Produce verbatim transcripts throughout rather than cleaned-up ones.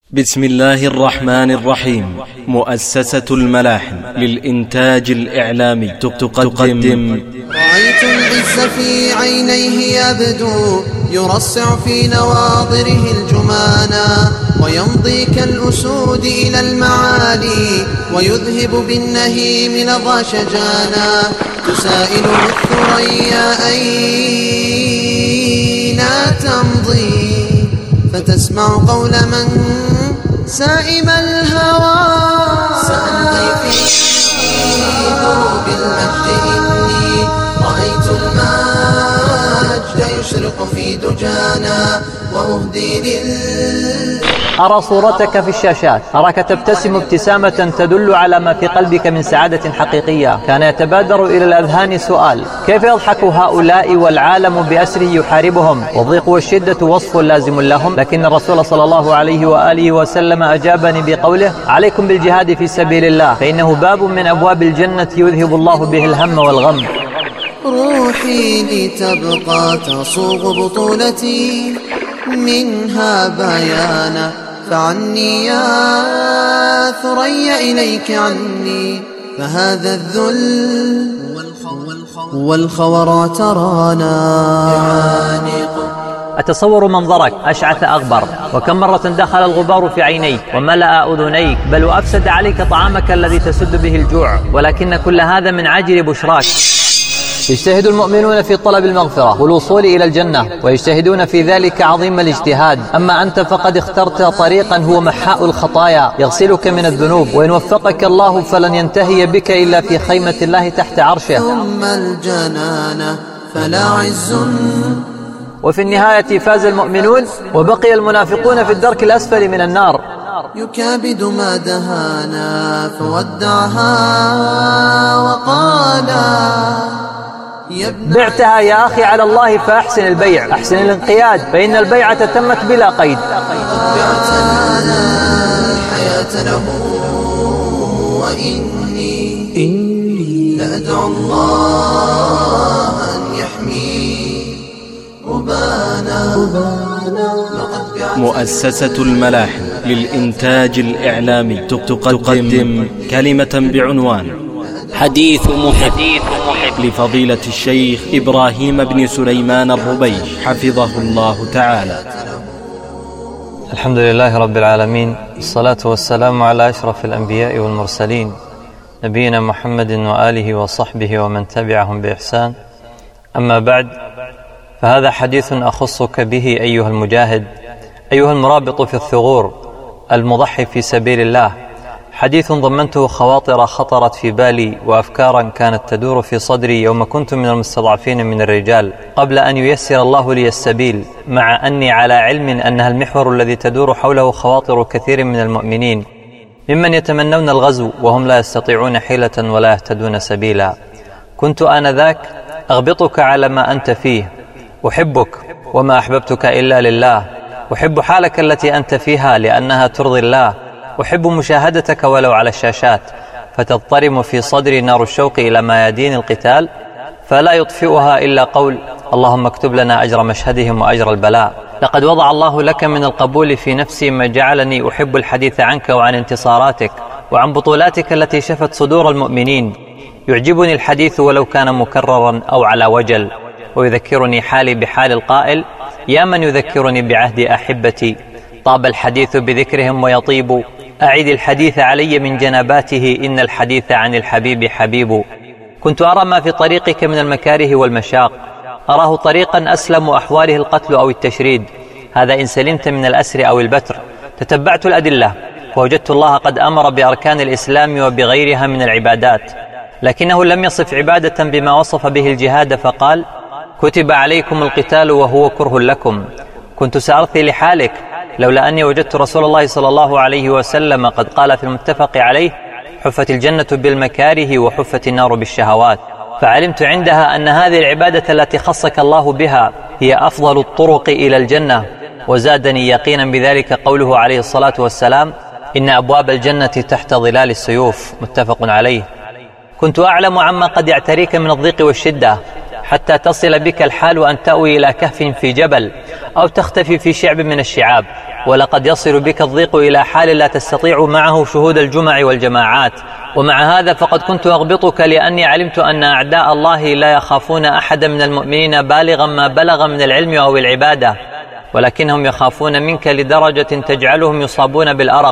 بسم الله الرحمن الرحيم. مؤسسة الملاحم للإنتاج الإعلامي تقدم. رأيت العز في عينيه يبدو، يرصع في نواظره الجمانا، ويمضي كالأسود إلى المعالي، ويذهب بالنهيم لظى شجانا. تسائله الثريا أين تمضي، فتسمع قول من سائم الهوى. سأمضي في دروب المجد، إني رأيت المجد يشرق في دجانا، وأهدي لل أرى صورتك في الشاشات، أراك تبتسم ابتسامة تدل على ما في قلبك من سعادة حقيقية. كان يتبادر إلى الأذهان سؤال: كيف يضحك هؤلاء والعالم بأسره يحاربهم، والضيق والشدة وصف لازم لهم؟ لكن الرسول صلى الله عليه وآله وسلم أجابني بقوله: عليكم بالجهاد في سبيل الله، فإنه باب من أبواب الجنة يذهب الله به الهم والغم. روحي لتبقى تصوغ بطولتي منها بيانا، فعني يا ثريا إليك عني، فهذا الذل والخور ترانا. أتصور منظرك أشعث أغبر، وكم مرة دخل الغبار في عينيك وملأ أذنيك، بل وأفسد عليك طعامك الذي تسد به الجوع، ولكن كل هذا من عاجل بشراك. يجتهد المؤمنون في طلب المغفرة والوصول إلى الجنة، ويجتهدون في ذلك عظيم الاجتهاد. أما أنت فقد اخترت طريقا هو محاء الخطايا يغسلك من الذنوب، وإن وفقك الله فلن ينتهي بك إلا في خيمة الله تحت عرشه. ثم الجنان فلا عز. وفي النهاية فاز المؤمنون، وبقي المنافقون في الدرك الأسفل من النار. يكابد ما دهانا فودعها وقالا: بعتها يا أخي على الله فأحسن البيع، أحسن الانقياد، فإن البيعة تمت بلا قيد. بعتنا الحياة له، وإني إني لأدعو الله أن يحمي ربانا. مؤسسة الملاحم للإنتاج الإعلامي تقدم كلمة بعنوان حديث محب لفضيلة الشيخ إبراهيم بن سليمان الربيش حفظه الله تعالى. الحمد لله رب العالمين، الصلاة والسلام على أشرف الأنبياء والمرسلين، نبينا محمد وآله وصحبه ومن تبعهم بإحسان. أما بعد، فهذا حديث أخصك به أيها المجاهد، أيها المرابط في الثغور، المضحي في سبيل الله. حديث ضمنته خواطر خطرت في بالي، وأفكارا كانت تدور في صدري يوم كنت من المستضعفين من الرجال، قبل أن ييسر الله لي السبيل، مع أني على علم أنها المحور الذي تدور حوله خواطر كثير من المؤمنين، ممن يتمنون الغزو وهم لا يستطيعون حيلة ولا يهتدون سبيلا. كنت آنذاك أغبطك على ما أنت فيه، أحبك وما أحببتك إلا لله، أحب حالك التي أنت فيها لأنها ترضي الله، أحب مشاهدتك ولو على الشاشات، فتضطرم في صدري نار الشوق إلى ميادين القتال، فلا يطفئها إلا قول: اللهم اكتب لنا أجر مشهدهم وأجر البلاء. لقد وضع الله لك من القبول في نفسي ما جعلني أحب الحديث عنك وعن انتصاراتك وعن بطولاتك التي شفت صدور المؤمنين. يعجبني الحديث ولو كان مكررا أو على وجل، ويذكرني حالي بحال القائل: يا من يذكرني بعهد أحبتي، طاب الحديث بذكرهم ويطيب، أعد الحديث علي من جنباته، إن الحديث عن الحبيب حبيب. كنت أرى ما في طريقك من المكاره والمشاق، أراه طريقا أسلم أحواله القتل أو التشريد، هذا إن سلمت من الأسر أو البتر. تتبعت الأدلة فوجدت الله قد أمر بأركان الإسلام وبغيرها من العبادات، لكنه لم يصف عبادة بما وصف به الجهاد، فقال: كتب عليكم القتال وهو كره لكم. كنت سأرثي لحالك لولا أني وجدت رسول الله صلى الله عليه وسلم قد قال في المتفق عليه: حفت الجنة بالمكاره وحفت النار بالشهوات. فعلمت عندها أن هذه العبادة التي خصك الله بها هي أفضل الطرق إلى الجنة، وزادني يقينا بذلك قوله عليه الصلاة والسلام: إن أبواب الجنة تحت ظلال السيوف، متفق عليه. كنت أعلم عما قد يعتريك من الضيق والشدة، حتى تصل بك الحال أن تأوي إلى كهف في جبل أو تختفي في شعب من الشعاب، ولقد يصل بك الضيق إلى حال لا تستطيع معه شهود الجمع والجماعات. ومع هذا فقد كنت أغبطك لأني علمت أن أعداء الله لا يخافون أحدا من المؤمنين بالغا ما بلغ من العلم أو العبادة، ولكنهم يخافون منك لدرجة تجعلهم يصابون بالأرق،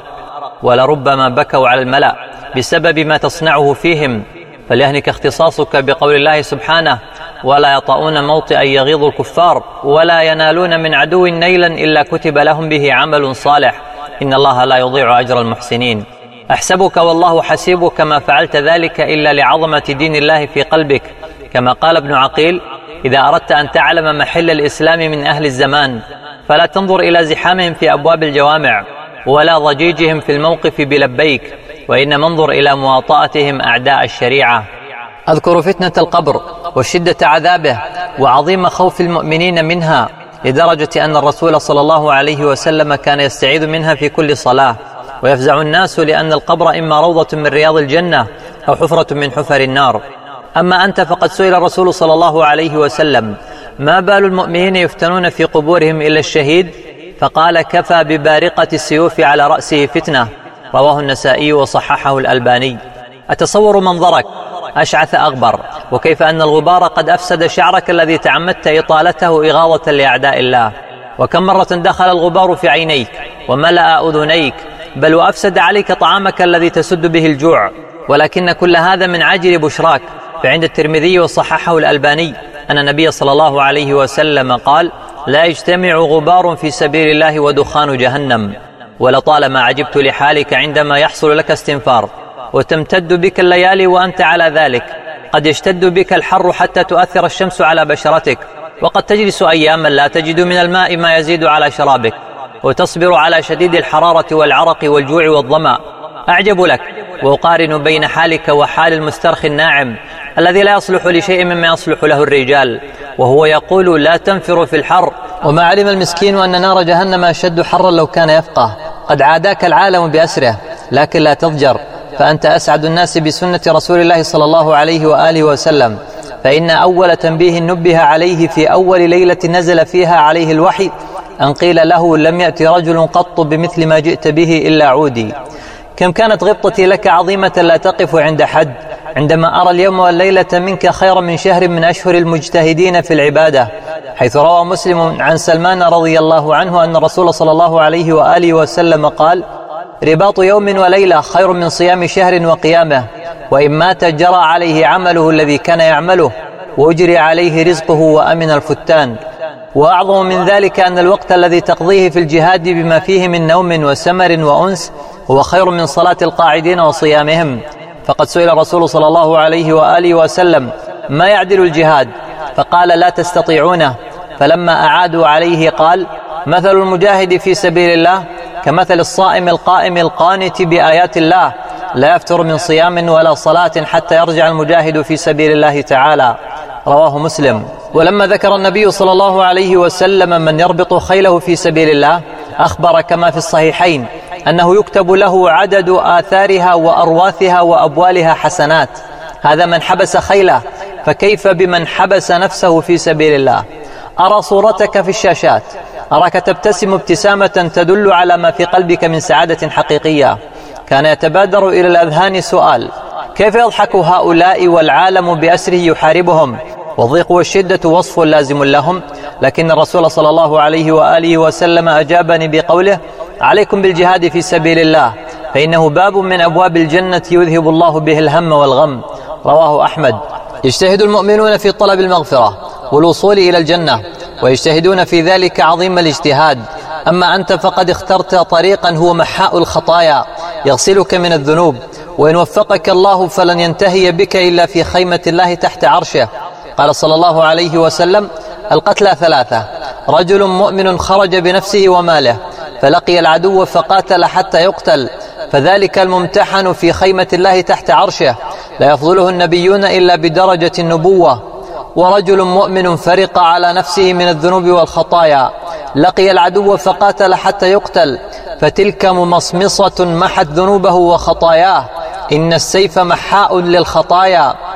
ولربما بكوا على الملأ بسبب ما تصنعه فيهم. فليهنك اختصاصك بقول الله سبحانه: ولا يطؤون موطئا يغيظ الكفار ولا ينالون من عدو نيلا إلا كتب لهم به عمل صالح إن الله لا يضيع أجر المحسنين. أحسبك والله حسيبك ما فعلت ذلك إلا لعظمة دين الله في قلبك، كما قال ابن عقيل: إذا أردت أن تعلم محل الإسلام من أهل الزمان فلا تنظر إلى زحامهم في أبواب الجوامع ولا ضجيجهم في الموقف بلبيك، وإنما انظر إلى مواطأتهم أعداء الشريعة. أذكر فتنة القبر وشدة عذابه وعظيم خوف المؤمنين منها، لدرجة أن الرسول صلى الله عليه وسلم كان يستعيذ منها في كل صلاة، ويفزع الناس لأن القبر إما روضة من رياض الجنة أو حفرة من حفر النار. أما أنت فقد سئل الرسول صلى الله عليه وسلم: ما بال المؤمنين يفتنون في قبورهم إلا الشهيد؟ فقال: كفى ببارقة السيوف على رأسه فتنة. رواه النسائي وصححه الألباني. أتصور منظرك أشعث أغبر، وكيف أن الغبار قد أفسد شعرك الذي تعمدت إطالته إغاظة لأعداء الله. وكم مرة دخل الغبار في عينيك وملأ أذنيك، بل وأفسد عليك طعامك الذي تسد به الجوع. ولكن كل هذا من عاجل بشراك. فعند الترمذي وصححه الألباني أن النبي صلى الله عليه وسلم قال: لا يجتمع غبار في سبيل الله ودخان جهنم. ولطالما عجبت لحالك عندما يحصل لك استنفار وتمتد بك الليالي وأنت على ذلك. قد يشتد بك الحر حتى تؤثر الشمس على بشرتك، وقد تجلس أياما لا تجد من الماء ما يزيد على شرابك، وتصبر على شديد الحرارة والعرق والجوع والظمأ. أعجب لك وأقارن بين حالك وحال المسترخي الناعم الذي لا يصلح لشيء مما يصلح له الرجال، وهو يقول: لا تنفروا في الحر. وما علم المسكين أن نار جهنم أشد حرا لو كان يفقه. قد عاداك العالم بأسره، لكن لا تضجر، فأنت أسعد الناس بسنة رسول الله صلى الله عليه وآله وسلم. فإن أول تنبيه نبه عليه في أول ليلة نزل فيها عليه الوحي أن قيل له: لم يأتي رجل قط بمثل ما جئت به إلا عودي. كم كانت غبطتي لك عظيمة لا تقف عند حد، عندما أرى اليوم والليلة منك خيرا من شهر من أشهر المجتهدين في العبادة، حيث روى مسلم عن سلمان رضي الله عنه أن الرسول صلى الله عليه وآله وسلم قال: رباط يوم وليلة خير من صيام شهر وقيامه، وإن مات جرى عليه عمله الذي كان يعمله وأجري عليه رزقه وأمن الفتان. وأعظم من ذلك أن الوقت الذي تقضيه في الجهاد بما فيه من نوم وسمر وأنس هو خير من صلاة القاعدين وصيامهم. فقد سئل الرسول صلى الله عليه وآله وسلم: ما يعدل الجهاد؟ فقال: لا تستطيعونه. فلما أعادوا عليه قال: مثل المجاهد في سبيل الله كمثل الصائم القائم القانت بآيات الله، لا يفتر من صيام ولا صلاة حتى يرجع المجاهد في سبيل الله تعالى. رواه مسلم. ولما ذكر النبي صلى الله عليه وسلم من يربط خيله في سبيل الله أخبر كما في الصحيحين أنه يكتب له عدد آثارها وأرواثها وأبوالها حسنات. هذا من حبس خيله، فكيف بمن حبس نفسه في سبيل الله؟ أرى صورتك في الشاشات، أراك تبتسم ابتسامة تدل على ما في قلبك من سعادة حقيقية. كان يتبادر إلى الأذهان سؤال: كيف يضحك هؤلاء والعالم بأسره يحاربهم؟ والضيق والشدة وصف لازم لهم. لكن الرسول صلى الله عليه وآله وسلم أجابني بقوله: عليكم بالجهاد في سبيل الله، فإنه باب من أبواب الجنة يذهب الله به الهم والغم. رواه أحمد. يجتهد المؤمنون في طلب المغفرة والوصول إلى الجنة، ويجتهدون في ذلك عظيم الاجتهاد. أما أنت فقد اخترت طريقا هو محاء الخطايا يغسلك من الذنوب، وإن وفقك الله فلن ينتهي بك إلا في خيمة الله تحت عرشه. قال صلى الله عليه وسلم: القتلى ثلاثة: رجل مؤمن خرج بنفسه وماله فلقي العدو فقاتل حتى يقتل، فذلك الممتحن في خيمة الله تحت عرشه لا يفضله النبيون إلا بدرجة النبوة. ورجل مؤمن فرق على نفسه من الذنوب والخطايا لقي العدو فقاتل حتى يقتل، فتلك ممصمصة محت ذنوبه وخطاياه. إن السيف محاء للخطايا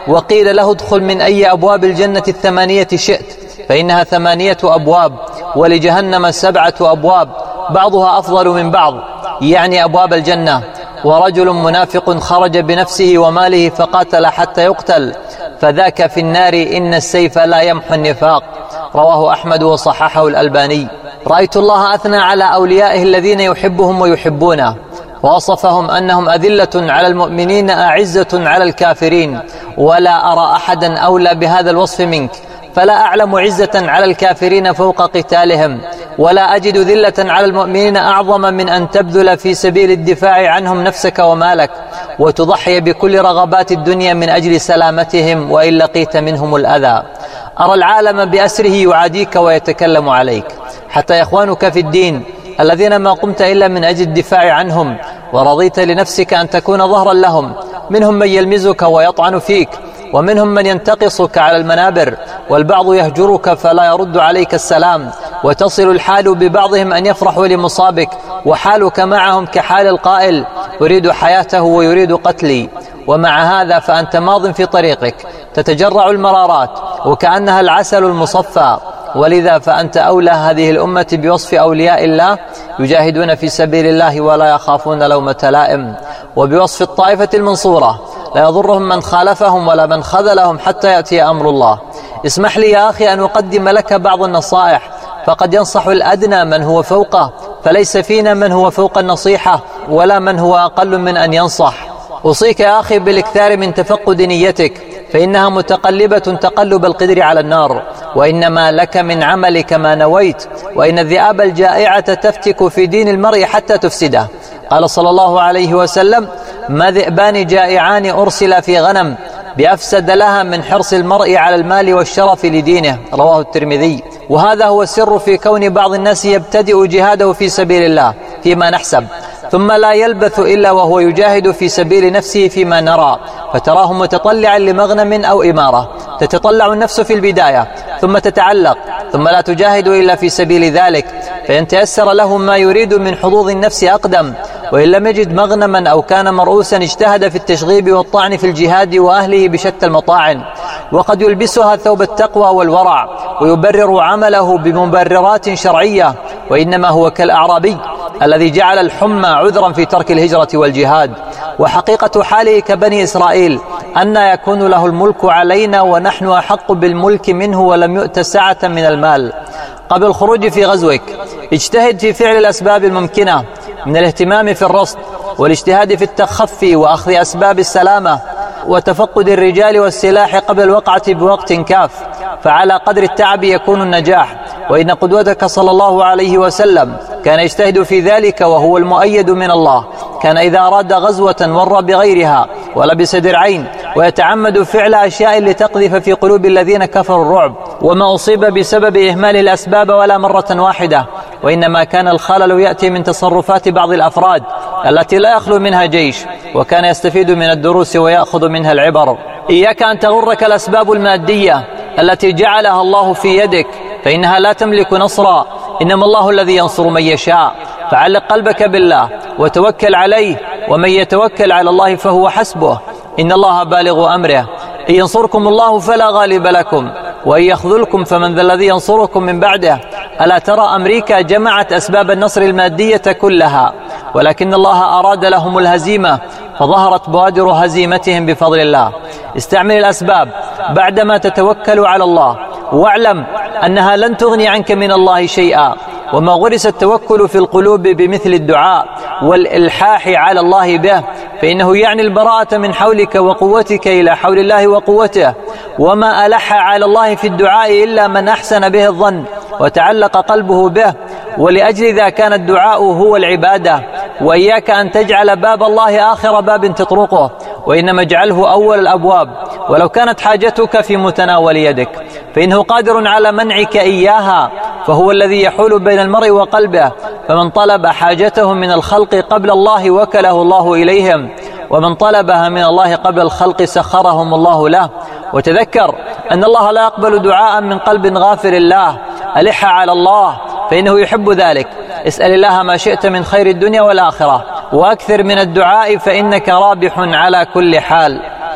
وقيل له ادخل من أي أبواب الجنة الثمانية شئت، فإنها ثمانية أبواب، ولجهنم سبعة أبواب بعضها أفضل من بعض، يعني أبواب الجنة. ورجل منافق خرج بنفسه وماله فقاتل حتى يقتل، فذاك في النار، إن السيف لا يمحو النفاق. رواه أحمد وصححه الألباني. رأيت الله أثنى على أوليائه الذين يحبهم ويحبونه، ووصفهم أنهم أذلة على المؤمنين أعزة على الكافرين، ولا أرى أحدا أولى بهذا الوصف منك، فلا أعلم عزة على الكافرين فوق قتالهم، ولا أجد ذلة على المؤمنين أعظم من أن تبذل في سبيل الدفاع عنهم نفسك ومالك، وتضحي بكل رغبات الدنيا من أجل سلامتهم وإن لقيت منهم الأذى. أرى العالم بأسره يعاديك ويتكلم عليك، حتى إخوانك في الدين الذين ما قمت إلا من أجل الدفاع عنهم، ورضيت لنفسك أن تكون ظهرا لهم، منهم من يلمزك ويطعن فيك، ومنهم من ينتقصك على المنابر، والبعض يهجرك فلا يرد عليك السلام، وتصل الحال ببعضهم أن يفرحوا لمصابك، وحالك معهم كحال القائل أريد حياته ويريد قتلي. ومع هذا فأنت ماض في طريقك، تتجرع المرارات وكأنها العسل المصفى، ولذا فأنت أولى هذه الأمة بوصف أولياء الله يجاهدون في سبيل الله ولا يخافون لومة لائم، وبوصف الطائفة المنصورة لا يضرهم من خالفهم ولا من خذلهم حتى يأتي أمر الله. اسمح لي يا أخي أن أقدم لك بعض النصائح، فقد ينصح الأدنى من هو فوقه، فليس فينا من هو فوق النصيحة ولا من هو أقل من أن ينصح. أوصيك يا أخي بالاكثار من تفقد نيتك، فإنها متقلبة تقلب القدر على النار، وإنما لك من عملك ما نويت، وإن الذئاب الجائعة تفتك في دين المرء حتى تفسده. قال صلى الله عليه وسلم ما ذئبان جائعان أرسل في غنم بأفسد لها من حرص المرء على المال والشرف لدينه. رواه الترمذي. وهذا هو السر في كون بعض الناس يبتدئ جهاده في سبيل الله فيما نحسب، ثم لا يلبث إلا وهو يجاهد في سبيل نفسه فيما نرى، فتراه متطلعا لمغنم أو إمارة، تتطلع النفس في البداية ثم تتعلق، ثم لا تجاهد إلا في سبيل ذلك، فإن تيسر له ما يريد من حظوظ النفس أقدم، وإن لم يجد مغنما أو كان مرؤوسا اجتهد في التشغيب والطعن في الجهاد وأهله بشتى المطاعن. وقد يلبسها ثوب التقوى والورع ويبرر عمله بمبررات شرعية، وإنما هو كالأعرابي الذي جعل الحمى عذرا في ترك الهجرة والجهاد. وحقيقة حاله كبني إسرائيل أن يكون له الملك علينا ونحن أحق بالملك منه ولم يؤت سعة من المال. قبل الخروج في غزوك اجتهد في فعل الأسباب الممكنة من الاهتمام في الرصد والاجتهاد في التخفي وأخذ أسباب السلامة وتفقد الرجال والسلاح قبل الوقعة بوقت كاف، فعلى قدر التعب يكون النجاح. وإن قدوتك صلى الله عليه وسلم كان يجتهد في ذلك وهو المؤيد من الله، كان إذا أراد غزوة ور بغيرها ولبس درعين، ويتعمد فعل أشياء لتقذف في قلوب الذين كفروا الرعب، وما أصيب بسبب إهمال الأسباب ولا مرة واحدة، وإنما كان الخلل يأتي من تصرفات بعض الأفراد التي لا يخلو منها جيش، وكان يستفيد من الدروس ويأخذ منها العبر. إياك أن تغرك الأسباب المادية التي جعلها الله في يدك، فإنها لا تملك نصرا، إنما الله الذي ينصر من يشاء. فعلق قلبك بالله وتوكل عليه، ومن يتوكل على الله فهو حسبه، إن الله بالغ أمره. إن ينصركم الله فلا غالب لكم، وإن يخذلكم فمن ذا الذي ينصركم من بعده. ألا ترى أمريكا جمعت أسباب النصر المادية كلها، ولكن الله أراد لهم الهزيمة، فظهرت بوادر هزيمتهم بفضل الله. استعمل الأسباب بعدما تتوكل على الله، واعلم أنها لن تغني عنك من الله شيئا. وما غرس التوكل في القلوب بمثل الدعاء والإلحاح على الله به، فإنه يعني البراءة من حولك وقوتك إلى حول الله وقوته. وما ألح على الله في الدعاء إلا من أحسن به الظن وتعلق قلبه به، ولأجل ذا كان الدعاء هو العبادة. وإياك أن تجعل باب الله آخر باب تطرقه، وإنما اجعله أول الأبواب، ولو كانت حاجتك في متناول يدك، فإنه قادر على منعك إياها، فهو الذي يحول بين المرء وقلبه. فمن طلب حاجته من الخلق قبل الله وكله الله إليهم، ومن طلبها من الله قبل الخلق سخرهم الله له. وتذكر أن الله لا يقبل دعاء من قلب غافر الله. ألح على الله فإنه يحب ذلك. اسأل الله ما شئت من خير الدنيا والآخرة، وأكثر من الدعاء فإنك رابح على كل حال.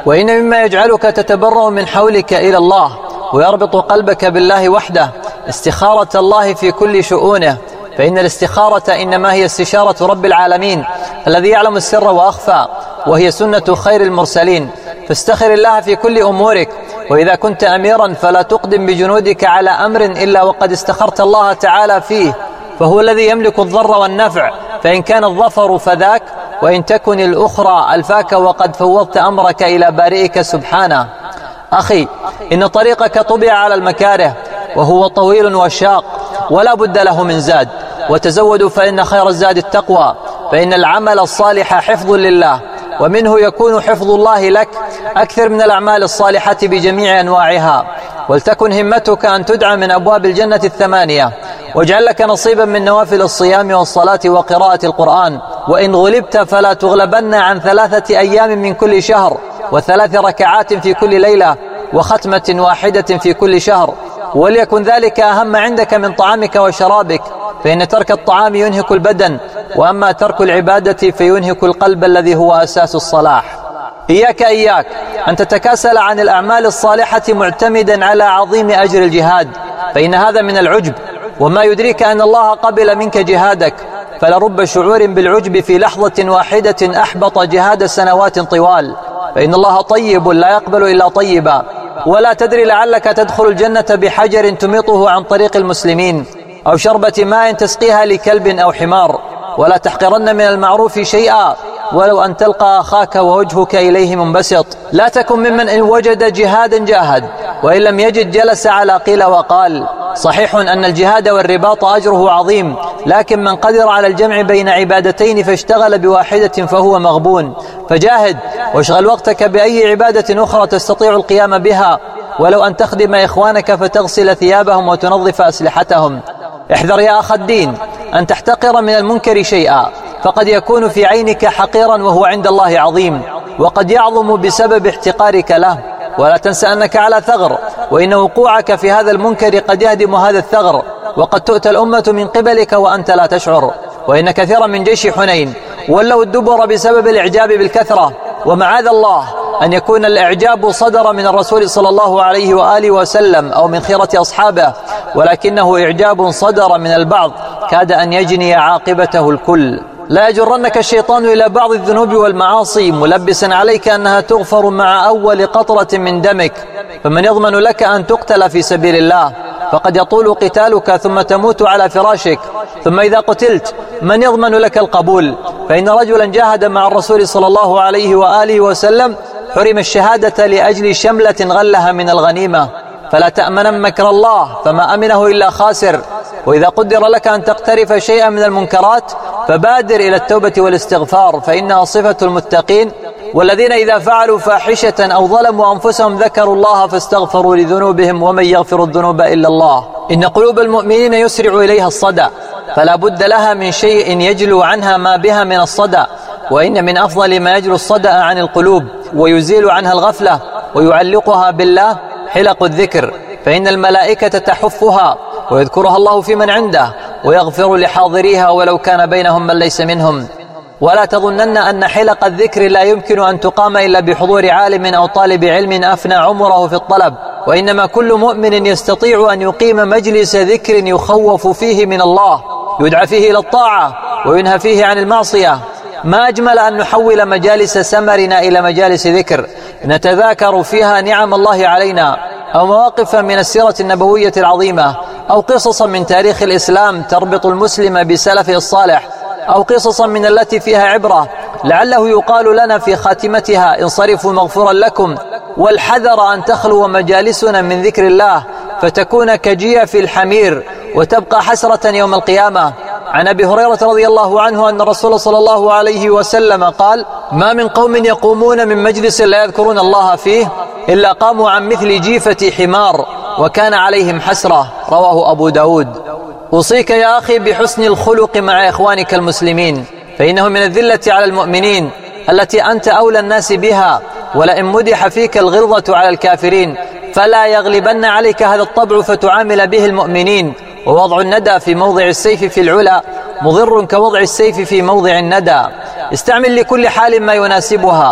وإن مما يجعلك تتبرأ من حولك إلى الله ويربط قلبك بالله وحده استخارة الله في كل شؤونه، فإن الاستخارة إنما هي استشارة رب العالمين الذي يعلم السر وأخفى، وهي سنة خير المرسلين. فاستخر الله في كل أمورك، وإذا كنت أميرا فلا تقدم بجنودك على أمر إلا وقد استخرت الله تعالى فيه، فهو الذي يملك الضر والنفع، فإن كان الظفر فذاك، وإن تكن الأخرى ألفاك وقد فوضت أمرك إلى بارئك سبحانه. أخي، إن طريقك طبع على المكاره، وهو طويل وشاق ولا بد له من زاد، وتزودوا فإن خير الزاد التقوى، فإن العمل الصالح حفظ لله، ومنه يكون حفظ الله لك. أكثر من الأعمال الصالحة بجميع أنواعها، ولتكن همتك أن تدعى من أبواب الجنة الثمانية، واجعل لك نصيبا من نوافل الصيام والصلاة وقراءة القرآن. وإن غلبت فلا تغلبن عن ثلاثة أيام من كل شهر، وثلاث ركعات في كل ليلة، وختمة واحدة في كل شهر، وليكن ذلك أهم عندك من طعامك وشرابك، فإن ترك الطعام ينهك البدن، وأما ترك العبادة فينهك القلب الذي هو أساس الصلاح. إياك إياك أن تتكاسل عن الأعمال الصالحة معتمدا على عظيم أجر الجهاد، فإن هذا من العجب، وما يدريك أن الله قبل منك جهادك، فلرب شعور بالعجب في لحظة واحدة أحبط جهاد سنوات طوال، فإن الله طيب لا يقبل إلا طيبا. ولا تدري لعلك تدخل الجنة بحجر تميطه عن طريق المسلمين، أو شربة ماء تسقيها لكلب أو حمار. ولا تحقرن من المعروف شيئا ولو أن تلقى أخاك ووجهك إليه منبسط. لا تكن ممن إن وجد جهادا جاهد، وإن لم يجد جلس على قيل وقال. صحيح أن الجهاد والرباط أجره عظيم، لكن من قدر على الجمع بين عبادتين فاشتغل بواحدة فهو مغبون. فجاهد واشغل وقتك بأي عبادة أخرى تستطيع القيام بها، ولو أن تخدم إخوانك فتغسل ثيابهم وتنظف أسلحتهم. احذر يا أخ الدين أن تحتقر من المنكر شيئا، فقد يكون في عينك حقيرا وهو عند الله عظيم، وقد يعظم بسبب احتقارك له. ولا تنسى أنك على ثغر، وإن وقوعك في هذا المنكر قد يهدم هذا الثغر، وقد تؤتى الأمة من قبلك وأنت لا تشعر. وإن كثيرا من جيش حنين ولوا الدبر بسبب الإعجاب بالكثرة، ومعاذ الله أن يكون الإعجاب صدر من الرسول صلى الله عليه وآله وسلم أو من خيرة أصحابه، ولكنه إعجاب صدر من البعض كاد أن يجني عاقبته الكل. لا يجرنك الشيطان إلى بعض الذنوب والمعاصي ملبسا عليك أنها تغفر مع أول قطرة من دمك، فمن يضمن لك أن تقتل في سبيل الله؟ فقد يطول قتالك ثم تموت على فراشك، ثم إذا قتلت من يضمن لك القبول؟ فإن رجلا جاهد مع الرسول صلى الله عليه وآله وسلم حرم الشهادة لأجل شملة غلها من الغنيمة. فلا تأمن مكر الله، فما أمنه إلا خاسر. وإذا قدر لك أن تقترف شيئا من المنكرات فبادر إلى التوبة والاستغفار، فإنها صفة المتقين، والذين إذا فعلوا فاحشة أو ظلموا أنفسهم ذكروا الله فاستغفروا لذنوبهم ومن يغفر الذنوب إلا الله. إن قلوب المؤمنين يسرع إليها الصدى، فلا بد لها من شيء يجلو عنها ما بها من الصدى. وإن من أفضل ما يجلو الصدى عن القلوب ويزيل عنها الغفلة ويعلقها بالله حلق الذكر، فإن الملائكة تحفها ويذكرها الله في من عنده، ويغفر لحاضريها ولو كان بينهم من ليس منهم. ولا تظنن أن حلق الذكر لا يمكن أن تقام إلا بحضور عالم أو طالب علم أفنى عمره في الطلب، وإنما كل مؤمن يستطيع أن يقيم مجلس ذكر يخوف فيه من الله، يدعى فيه إلى الطاعة وينهى فيه عن المعصية. ما أجمل أن نحول مجالس سمرنا إلى مجالس ذكر نتذاكر فيها نعم الله علينا، أو مواقف من السيرة النبوية العظيمة، أو قصصا من تاريخ الإسلام تربط المسلم بسلفه الصالح، أو قصصا من التي فيها عبرة لعله يقال لنا في خاتمتها انصرفوا مغفورا لكم. والحذر أن تخلو مجالسنا من ذكر الله فتكون كجيف الحمير وتبقى حسرة يوم القيامة. عن أبي هريرة رضي الله عنه أن الرسول صلى الله عليه وسلم قال: ما من قوم يقومون من مجلس لا يذكرون الله فيه إلا قاموا عن مثل جيفة حمار وكان عليهم حسرة. رواه أبو داود. أوصيك يا أخي بحسن الخلق مع إخوانك المسلمين، فإنه من الذلة على المؤمنين التي أنت أولى الناس بها، ولئن مدح فيك الغلظة على الكافرين فلا يغلبن عليك هذا الطبع فتعامل به المؤمنين. ووضع الندى في موضع السيف في العلا مضر كوضع السيف في موضع الندى. استعمل لكل حال ما يناسبها،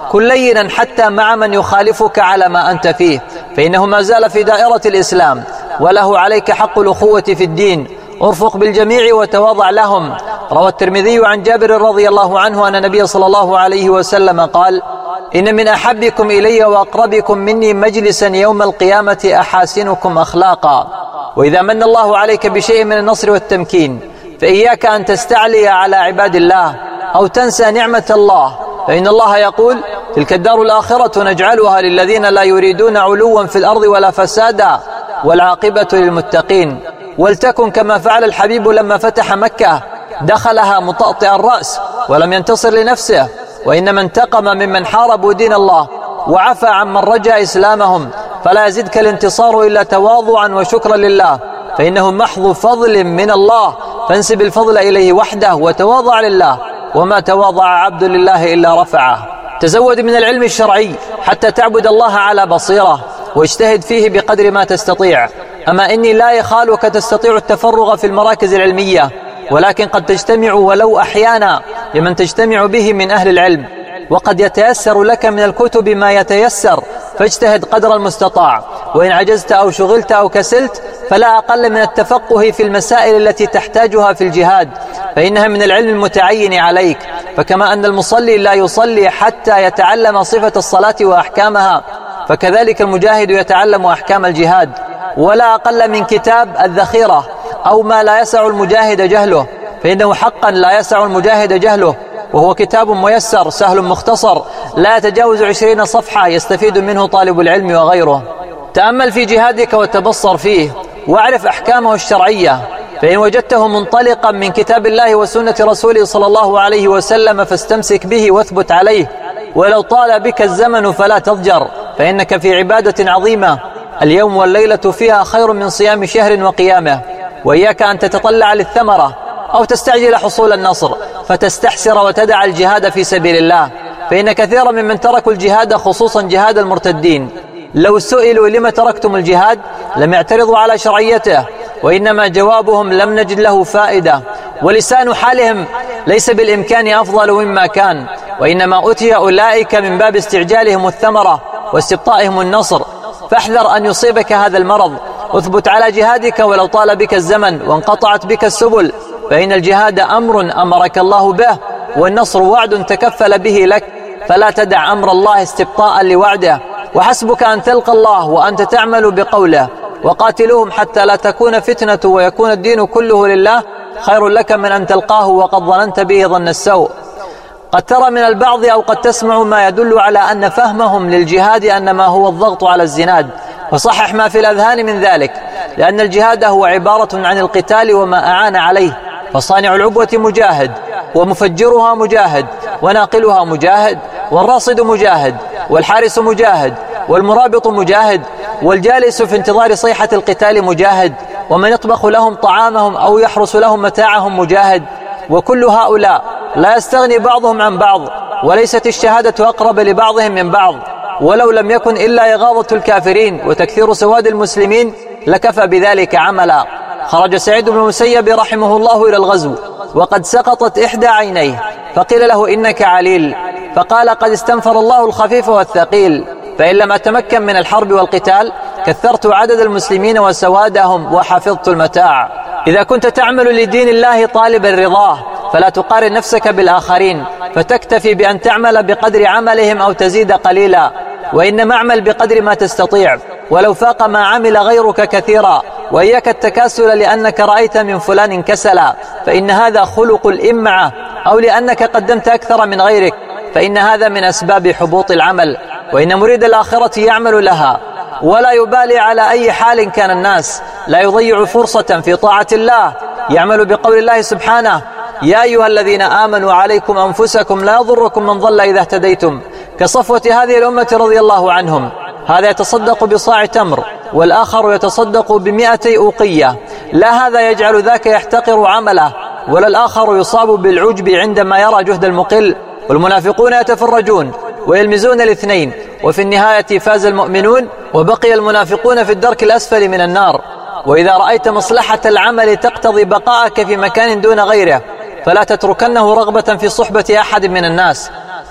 كن لينا حتى مع من يخالفك على ما أنت فيه، فإنه ما زال في دائرة الإسلام وله عليك حق الأخوة في الدين. ارفق بالجميع وتواضع لهم. روى الترمذي عن جابر رضي الله عنه أن النبي صلى الله عليه وسلم قال: إن من أحبكم إلي وأقربكم مني مجلسا يوم القيامة أحاسنكم أخلاقا. وإذا من الله عليك بشيء من النصر والتمكين فإياك أن تستعلي على عباد الله أو تنسى نعمة الله، فإن الله يقول: تلك الدار الآخرة نجعلها للذين لا يريدون علوا في الأرض ولا فسادا والعاقبة للمتقين. ولتكن كما فعل الحبيب لما فتح مكة، دخلها مطأطئ الرأس ولم ينتصر لنفسه، وإنما انتقم ممن حاربوا دين الله وعفى عمن رجا إسلامهم. فلا يزدك الانتصار إلا تواضعا وشكرا لله، فإنه محض فضل من الله، فانسب الفضل إليه وحده وتواضع لله، وما تواضع عبد لله إلا رفعه. تزود من العلم الشرعي حتى تعبد الله على بصيرة، واجتهد فيه بقدر ما تستطيع. أما إني لا يخالك تستطيع التفرغ في المراكز العلمية، ولكن قد تجتمع ولو أحيانا لمن تجتمع به من أهل العلم، وقد يتيسر لك من الكتب ما يتيسر، فاجتهد قدر المستطاع. وإن عجزت أو شغلت أو كسلت فلا أقل من التفقه في المسائل التي تحتاجها في الجهاد، فإنها من العلم المتعين عليك. فكما أن المصلي لا يصلي حتى يتعلم صفة الصلاة وأحكامها، فكذلك المجاهد يتعلم أحكام الجهاد. ولا أقل من كتاب الذخيرة أو ما لا يسع المجاهد جهله، فإنه حقا لا يسع المجاهد جهله، وهو كتاب ميسر سهل مختصر لا يتجاوز عشرين صفحة يستفيد منه طالب العلم وغيره. تأمل في جهادك وتبصر فيه، واعرف أحكامه الشرعية، فإن وجدته منطلقا من كتاب الله وسنة رسوله صلى الله عليه وسلم فاستمسك به واثبت عليه، ولو طال بك الزمن فلا تضجر، فإنك في عبادة عظيمة اليوم والليلة فيها خير من صيام شهر وقيامه. وإياك أن تتطلع للثمرة أو تستعجل حصول النصر فتستحسر وتدع الجهاد في سبيل الله، فإن كثيرا ممن تركوا الجهاد خصوصا جهاد المرتدين لو سئلوا لما تركتم الجهاد لم يعترضوا على شرعيته، وإنما جوابهم لم نجد له فائدة. ولسان حالهم ليس بالإمكان أفضل مما كان، وإنما أتي أولئك من باب استعجالهم الثمرة واستبطائهم النصر. فاحذر أن يصيبك هذا المرض، اثبت على جهادك ولو طال بك الزمن وانقطعت بك السبل، فإن الجهاد أمر أمرك الله به، والنصر وعد تكفل به لك، فلا تدع أمر الله استبطاء لوعده. وحسبك أن تلقى الله وأنت تعمل بقوله: وقاتلوهم حتى لا تكون فتنة ويكون الدين كله لله، خير لك من أن تلقاه وقد ظننت به ظن السوء. قد ترى من البعض أو قد تسمع ما يدل على أن فهمهم للجهاد أنما هو الضغط على الزناد، فصحح ما في الأذهان من ذلك، لأن الجهاد هو عبارة عن القتال وما أعان عليه. فصانع العبوة مجاهد، ومفجرها مجاهد، وناقلها مجاهد، والراصد مجاهد، والحارس مجاهد، والمرابط مجاهد، والجالس في انتظار صيحة القتال مجاهد، ومن يطبخ لهم طعامهم أو يحرس لهم متاعهم مجاهد. وكل هؤلاء لا يستغني بعضهم عن بعض، وليست الشهادة أقرب لبعضهم من بعض. ولو لم يكن إلا إغاظة الكافرين وتكثير سواد المسلمين لكفى بذلك عملا. خرج سعيد بن المسيب رحمه الله إلى الغزو وقد سقطت إحدى عينيه، فقيل له: إنك عليل. فقال: قد استنفر الله الخفيف والثقيل، فإن لم أتمكن من الحرب والقتال كثرت عدد المسلمين وسوادهم وحفظت المتاع. إذا كنت تعمل لدين الله طالبا رضاه فلا تقارن نفسك بالآخرين، فتكتفي بأن تعمل بقدر عملهم أو تزيد قليلا، وإنما اعمل بقدر ما تستطيع ولو فاق ما عمل غيرك كثيرا. وإياك التكاسل لأنك رأيت من فلان كسلا، فإن هذا خلق الإمعة، أو لأنك قدمت أكثر من غيرك، فإن هذا من أسباب حبوط العمل. وإن مريد الآخرة يعمل لها ولا يبالي على أي حال كان الناس، لا يضيع فرصة في طاعة الله، يعمل بقول الله سبحانه: يا أيها الذين آمنوا عليكم أنفسكم لا يضركم من ضل إذا اهتديتم، كصفوة هذه الأمة رضي الله عنهم. هذا يتصدق بصاع تمر، والآخر يتصدق بمئتي أوقية، لا هذا يجعل ذاك يحتقر عمله، ولا الآخر يصاب بالعجب عندما يرى جهد المقل. والمنافقون يتفرجون ويلمزون الاثنين، وفي النهاية فاز المؤمنون وبقي المنافقون في الدرك الأسفل من النار. وإذا رأيت مصلحة العمل تقتضي بقاءك في مكان دون غيره فلا تتركنه رغبة في صحبة أحد من الناس،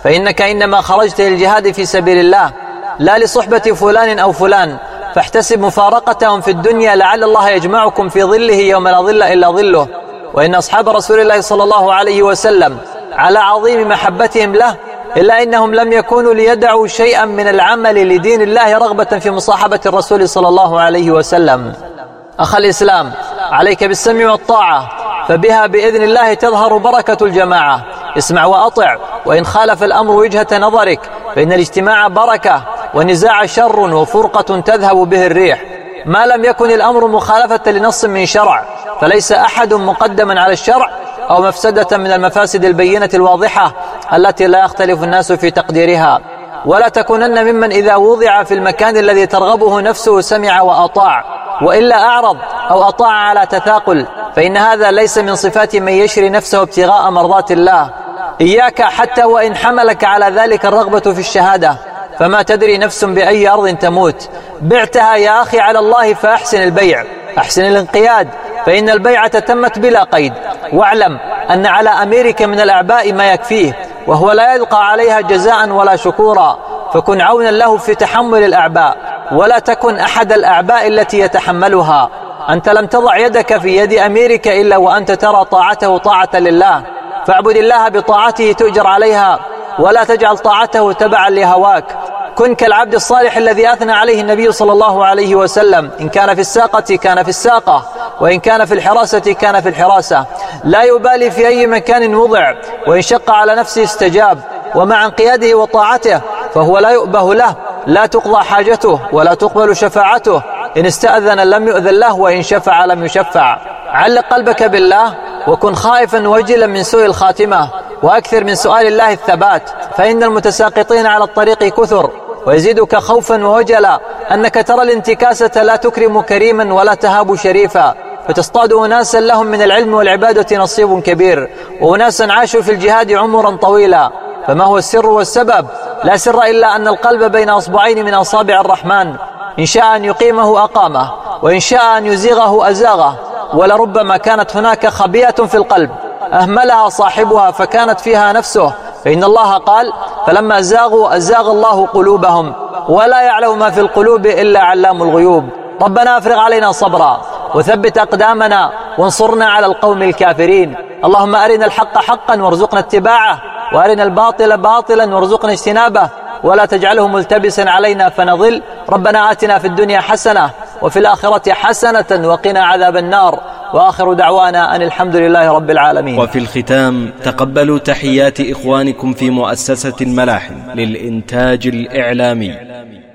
فإنك إنما خرجت للجهاد في سبيل الله لا لصحبة فلان أو فلان، فاحتسب مفارقتهم في الدنيا لعل الله يجمعكم في ظله يوم لا ظل إلا ظله. وإن أصحاب رسول الله صلى الله عليه وسلم على عظيم محبتهم له إلا إنهم لم يكونوا ليدعوا شيئا من العمل لدين الله رغبة في مصاحبة الرسول صلى الله عليه وسلم. أخ الإسلام، عليك بالسمع والطاعة، فبها بإذن الله تظهر بركة الجماعة. اسمع وأطع، وإن خالف الأمر وجهة نظرك، فإن الاجتماع بركة والنزاع شر وفرقة تذهب به الريح. ما لم يكن الأمر مخالفة لنص من شرع، فليس أحد مقدما على الشرع أو مفسدة من المفاسد البينة الواضحة التي لا يختلف الناس في تقديرها. ولا تكونن ممن إذا وضع في المكان الذي ترغبه نفسه سمع وأطاع، وإلا أعرض أو أطاع على تثاقل، فإن هذا ليس من صفات من يشري نفسه ابتغاء مرضات الله. إياك حتى وإن حملك على ذلك الرغبة في الشهادة، فما تدري نفس بأي أرض تموت. بعتها يا أخي على الله فأحسن البيع، أحسن الانقياد، فإن البيعة تمت بلا قيد. واعلم أن على أميرك من الأعباء ما يكفيه، وهو لا يلقى عليها جزاء ولا شكورا، فكن عونا له في تحمل الأعباء، ولا تكن أحد الأعباء التي يتحملها. أنت لم تضع يدك في يد أميرك إلا وأنت ترى طاعته طاعة لله، فاعبد الله بطاعته تؤجر عليها، ولا تجعل طاعته تبعا لهواك. كن كالعبد الصالح الذي أثنى عليه النبي صلى الله عليه وسلم: إن كان في الساقة كان في الساقة، وإن كان في الحراسة كان في الحراسة. لا يبالي في أي مكان وضع، وإن شق على نفسه استجاب. ومع انقياده وطاعته فهو لا يؤبه له، لا تقضى حاجته ولا تقبل شفاعته. إن استأذن لم يؤذن له، وإن شفع لم يشفع. علق قلبك بالله، وكن خائفا وجلا من سوء الخاتمة، وأكثر من سؤال الله الثبات، فإن المتساقطين على الطريق كثر. ويزيدك خوفا ووجلا أنك ترى الانتكاسة لا تكرم كريما ولا تهاب شريفا، فتصطاد أناسا لهم من العلم والعبادة نصيب كبير، وأناسا عاشوا في الجهاد عمرا طويلا. فما هو السر والسبب؟ لا سر إلا أن القلب بين أصبعين من أصابع الرحمن، إن شاء أن يقيمه أقامه، وإن شاء أن يزيغه أزاغه. ولربما كانت هناك خبيئة في القلب أهملها صاحبها فكانت فيها نفسه، فإن الله قال: فلما زاغوا أزاغ الله قلوبهم، ولا يعلم ما في القلوب إلا علام الغيوب. ربنا أفرغ علينا صبرا، وثبت أقدامنا، وانصرنا على القوم الكافرين. اللهم أرنا الحق حقا وارزقنا اتباعه، وأرنا الباطل باطلا وارزقنا اجتنابه، ولا تجعله ملتبسا علينا فنضل. ربنا آتنا في الدنيا حسنة وفي الآخرة حسنة وقنا عذاب النار. وآخر دعوانا أن الحمد لله رب العالمين. وفي الختام تقبلوا تحيات إخوانكم في مؤسسة الملاحم للإنتاج الإعلامي.